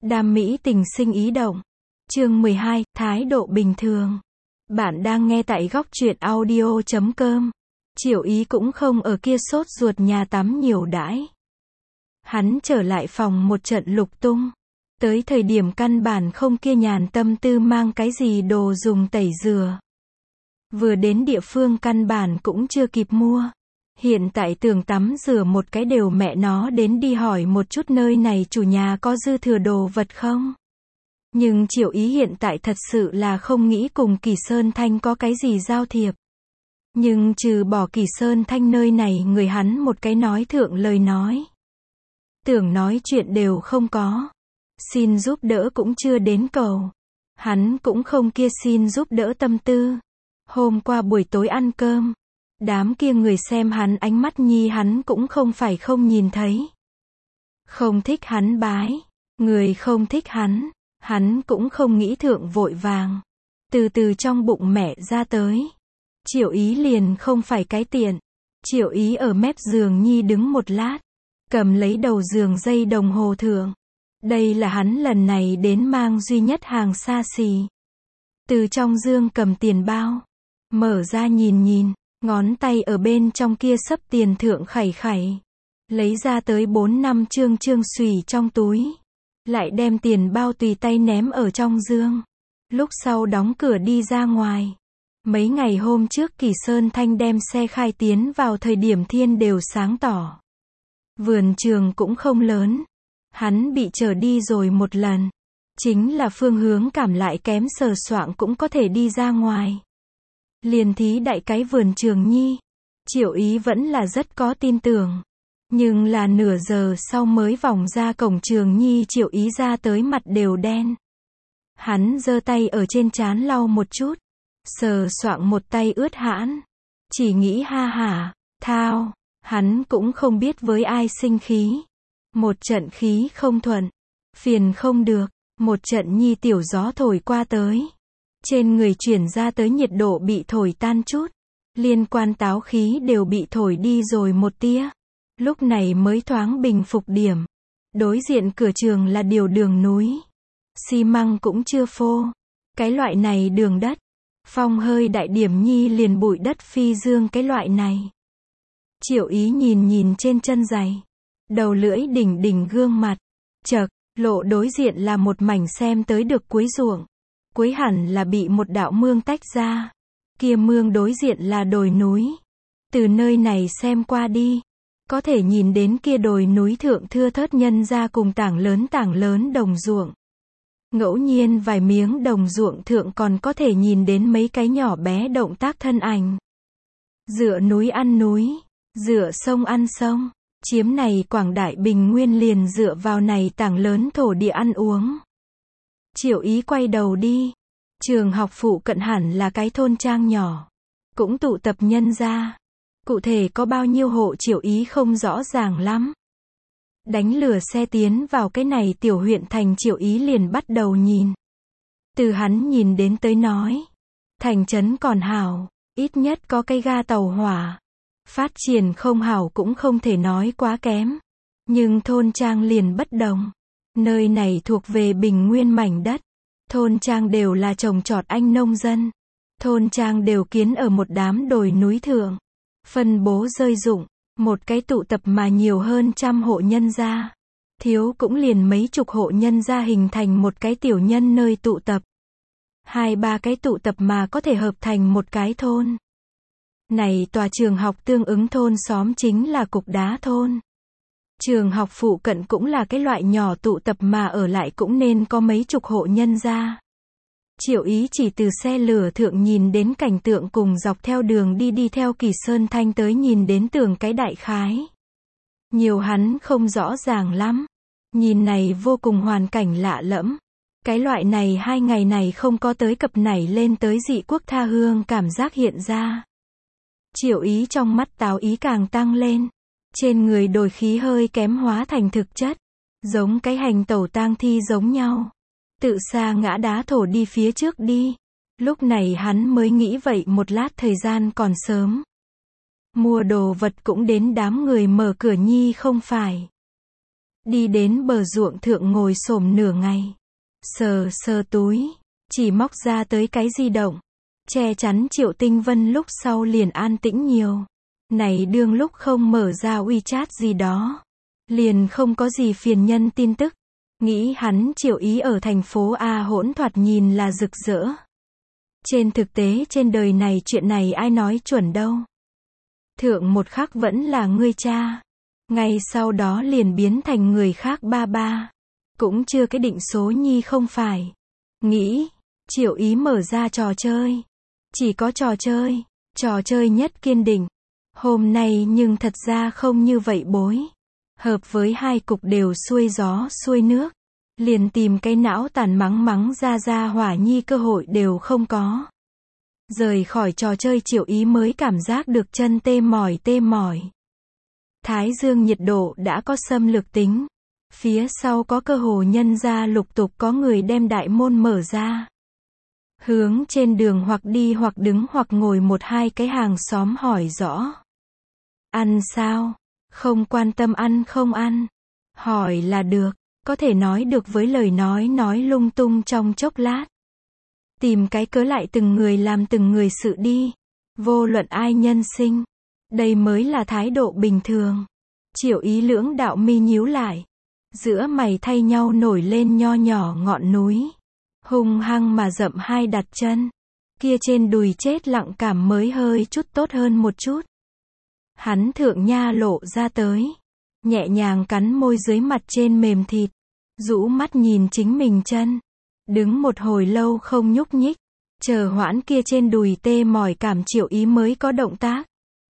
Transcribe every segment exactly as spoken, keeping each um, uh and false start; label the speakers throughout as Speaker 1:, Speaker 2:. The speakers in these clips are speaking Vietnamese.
Speaker 1: Đam mỹ tình sinh ý động. Chương mười hai, thái độ bình thường. Bạn đang nghe tại góc truyện audio chấm com. Triệu Ý cũng không ở kia sốt ruột nhà tắm nhiều đãi. Hắn trở lại phòng một trận lục tung. Tới thời điểm căn bản không kia nhàn tâm tư mang cái gì đồ dùng tẩy rửa. Vừa đến địa phương căn bản cũng chưa kịp mua. Hiện tại tưởng tắm rửa một cái đều mẹ nó đến đi hỏi một chút nơi này chủ nhà có dư thừa đồ vật không. Nhưng Triệu Ý hiện tại thật sự là không nghĩ cùng Kỳ Sơn Thanh có cái gì giao thiệp. Nhưng trừ bỏ Kỳ Sơn Thanh nơi này người hắn một cái nói thượng lời nói. Tưởng nói chuyện đều không có. Xin giúp đỡ cũng chưa đến cầu. Hắn cũng không kia xin giúp đỡ tâm tư. Hôm qua buổi tối ăn cơm. Đám kia người xem hắn ánh mắt nhi hắn cũng không phải không nhìn thấy. Không thích hắn bái. Người không thích hắn. Hắn cũng không nghĩ thượng vội vàng. Từ từ trong bụng mẹ ra tới. Triệu Ý liền không phải cái tiện. Triệu Ý ở mép giường nhi đứng một lát. Cầm lấy đầu giường dây đồng hồ thượng. Đây là hắn lần này đến mang duy nhất hàng xa xỉ. Từ trong dương cầm tiền bao. Mở ra nhìn nhìn. Ngón tay ở bên trong kia sấp tiền thượng khẩy khẩy. Lấy ra tới bốn năm trương trương xùy trong túi. Lại đem tiền bao tùy tay ném ở trong dương. Lúc sau đóng cửa đi ra ngoài. Mấy ngày hôm trước Kỳ Sơn Thanh đem xe khai tiến vào thời điểm thiên đều sáng tỏ. Vườn trường cũng không lớn. Hắn bị chở đi rồi một lần. Chính là phương hướng cảm lại kém sờ soạng cũng có thể đi ra ngoài. Liền thí đại cái vườn trường nhi. Triệu Ý vẫn là rất có tin tưởng. Nhưng là nửa giờ sau mới vòng ra cổng trường nhi Triệu Ý ra tới mặt đều đen. Hắn giơ tay ở trên trán lau một chút. Sờ soạng một tay ướt hãn. Chỉ nghĩ ha hả, thao. Hắn cũng không biết với ai sinh khí. Một trận khí không thuận. Phiền không được. Một trận nhi tiểu gió thổi qua tới. Trên người chuyển ra tới nhiệt độ bị thổi tan chút. Liên quan táo khí đều bị thổi đi rồi một tia. Lúc này mới thoáng bình phục điểm. Đối diện cửa trường là điều đường núi. Xi măng cũng chưa phô. Cái loại này đường đất. Phong hơi đại điểm nhi liền bụi đất phi dương cái loại này. Triệu Ý nhìn nhìn trên chân giày. Đầu lưỡi đỉnh đỉnh gương mặt. Chật, lộ đối diện là một mảnh xem tới được cuối ruộng. Cuối hẳn là bị một đạo mương tách ra. Kia mương đối diện là đồi núi. Từ nơi này xem qua đi. Có thể nhìn đến kia đồi núi thượng thưa thớt nhân ra cùng tảng lớn tảng lớn đồng ruộng. Ngẫu nhiên vài miếng đồng ruộng thượng còn có thể nhìn đến mấy cái nhỏ bé động tác thân ảnh. Dựa núi ăn núi. Dựa sông ăn sông. Chiếm này quảng đại bình nguyên liền dựa vào này tảng lớn thổ địa ăn uống. Triệu Ý quay đầu đi. Trường học phụ cận hẳn là cái thôn trang nhỏ. Cũng tụ tập nhân ra. Cụ thể có bao nhiêu hộ Triệu Ý không rõ ràng lắm. Đánh lừa xe tiến vào cái này tiểu huyện thành Triệu Ý liền bắt đầu nhìn. Từ hắn nhìn đến tới nói. Thành trấn còn hảo. Ít nhất có cái ga tàu hỏa. Phát triển không hảo cũng không thể nói quá kém. Nhưng thôn trang liền bất đồng. Nơi này thuộc về bình nguyên mảnh đất. Thôn trang đều là trồng trọt anh nông dân. Thôn trang đều kiến ở một đám đồi núi thượng. Phân bố rơi rụng. Một cái tụ tập mà nhiều hơn trăm hộ nhân gia. Thiếu cũng liền mấy chục hộ nhân gia hình thành một cái tiểu nhân nơi tụ tập. Hai ba cái tụ tập mà có thể hợp thành một cái thôn. Này tòa trường học tương ứng thôn xóm chính là Cục Đá thôn. Trường học phụ cận cũng là cái loại nhỏ tụ tập mà ở lại cũng nên có mấy chục hộ nhân gia. Triệu Ý chỉ từ xe lửa thượng nhìn đến cảnh tượng cùng dọc theo đường đi đi theo Kỳ Sơn Thanh tới nhìn đến tưởng cái đại khái. Nhiều hắn không rõ ràng lắm. Nhìn này vô cùng hoàn cảnh lạ lẫm. Cái loại này hai ngày này không có tới cập nảy lên tới dị quốc tha hương cảm giác hiện ra. Triệu Ý trong mắt táo ý càng tăng lên. Trên người đồi khí hơi kém hóa thành thực chất. Giống cái hành tẩu tang thi giống nhau. Tự xa ngã đá thổ đi phía trước đi. Lúc này hắn mới nghĩ vậy một lát thời gian còn sớm. Mua đồ vật cũng đến đám người mở cửa nhi không phải. Đi đến bờ ruộng thượng ngồi xổm nửa ngày. Sờ sờ túi, chỉ móc ra tới cái di động. Che chắn Triệu Tinh Vân lúc sau liền an tĩnh nhiều. Này đương lúc không mở ra WeChat gì đó. Liền không có gì phiền nhân tin tức. Nghĩ hắn Triệu Ý ở thành phố A hỗn thoạt nhìn là rực rỡ. Trên thực tế trên đời này chuyện này ai nói chuẩn đâu. Thượng một khắc vẫn là ngươi cha. Ngay sau đó liền biến thành người khác ba ba. Cũng chưa cái định số nhi không phải. Nghĩ, Triệu Ý mở ra trò chơi. Chỉ có trò chơi, trò chơi nhất kiên định. Hôm nay nhưng thật ra không như vậy bối. Hợp với hai cục đều xuôi gió xuôi nước. Liền tìm cái não tàn mắng mắng ra ra hỏa nhi cơ hội đều không có. Rời khỏi trò chơi Triệu Ý mới cảm giác được chân tê mỏi tê mỏi. Thái dương nhiệt độ đã có xâm lược tính. Phía sau có cơ hồ nhân ra lục tục có người đem đại môn mở ra. Hướng trên đường hoặc đi hoặc đứng hoặc ngồi một hai cái hàng xóm hỏi rõ. Ăn sao? Không quan tâm ăn không ăn. Hỏi là được, có thể nói được với lời nói nói lung tung trong chốc lát. Tìm cái cớ lại từng người làm từng người sự đi. Vô luận ai nhân sinh. Đây mới là thái độ bình thường. Triệu Ý lưỡng đạo mi nhíu lại. Giữa mày thay nhau nổi lên nho nhỏ ngọn núi. Hung hăng mà dậm hai đặt chân. Kia trên đùi chết lặng cảm mới hơi chút tốt hơn một chút. Hắn thượng nha lộ ra tới. Nhẹ nhàng cắn môi dưới mặt trên mềm thịt. Rũ mắt nhìn chính mình chân. Đứng một hồi lâu không nhúc nhích. Chờ hoãn kia trên đùi tê mỏi cảm Triệu Ý mới có động tác.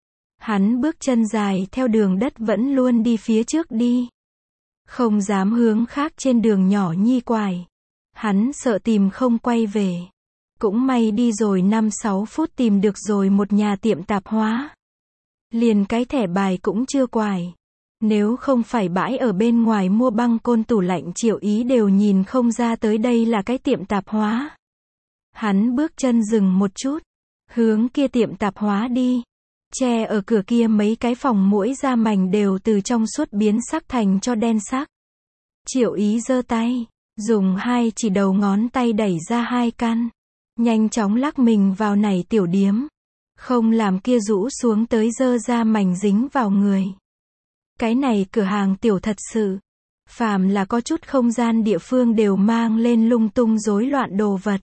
Speaker 1: Hắn bước chân dài theo đường đất vẫn luôn đi phía trước đi. Không dám hướng khác trên đường nhỏ nhi quải. Hắn sợ tìm không quay về. Cũng may đi rồi năm sáu phút tìm được rồi một nhà tiệm tạp hóa. Liền cái thẻ bài cũng chưa quải. Nếu không phải bãi ở bên ngoài mua băng côn tủ lạnh Triệu Ý đều nhìn không ra tới đây là cái tiệm tạp hóa. Hắn bước chân dừng một chút. Hướng kia tiệm tạp hóa đi. Che ở cửa kia mấy cái phòng muỗi da mảnh đều từ trong suốt biến sắc thành cho đen sắc. Triệu Ý giơ tay. Dùng hai chỉ đầu ngón tay đẩy ra hai căn. Nhanh chóng lắc mình vào này tiểu điếm. Không làm kia rũ xuống tới dơ ra mảnh dính vào người. Cái này cửa hàng tiểu thật sự. Phàm là có chút không gian địa phương đều mang lên lung tung rối loạn đồ vật.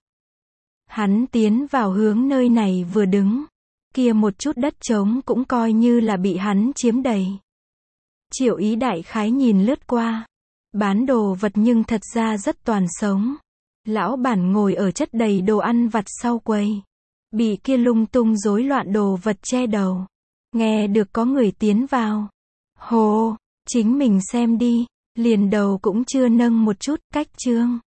Speaker 1: Hắn tiến vào hướng nơi này vừa đứng. Kia một chút đất trống cũng coi như là bị hắn chiếm đầy. Triệu Ý đại khái nhìn lướt qua. Bán đồ vật nhưng thật ra rất toàn sống. Lão bản ngồi ở chất đầy đồ ăn vặt sau quầy. Bị kia lung tung rối loạn đồ vật che đầu. Nghe được có người tiến vào. Hồ, chính mình xem đi. Liền đầu cũng chưa nâng một chút, cách trương.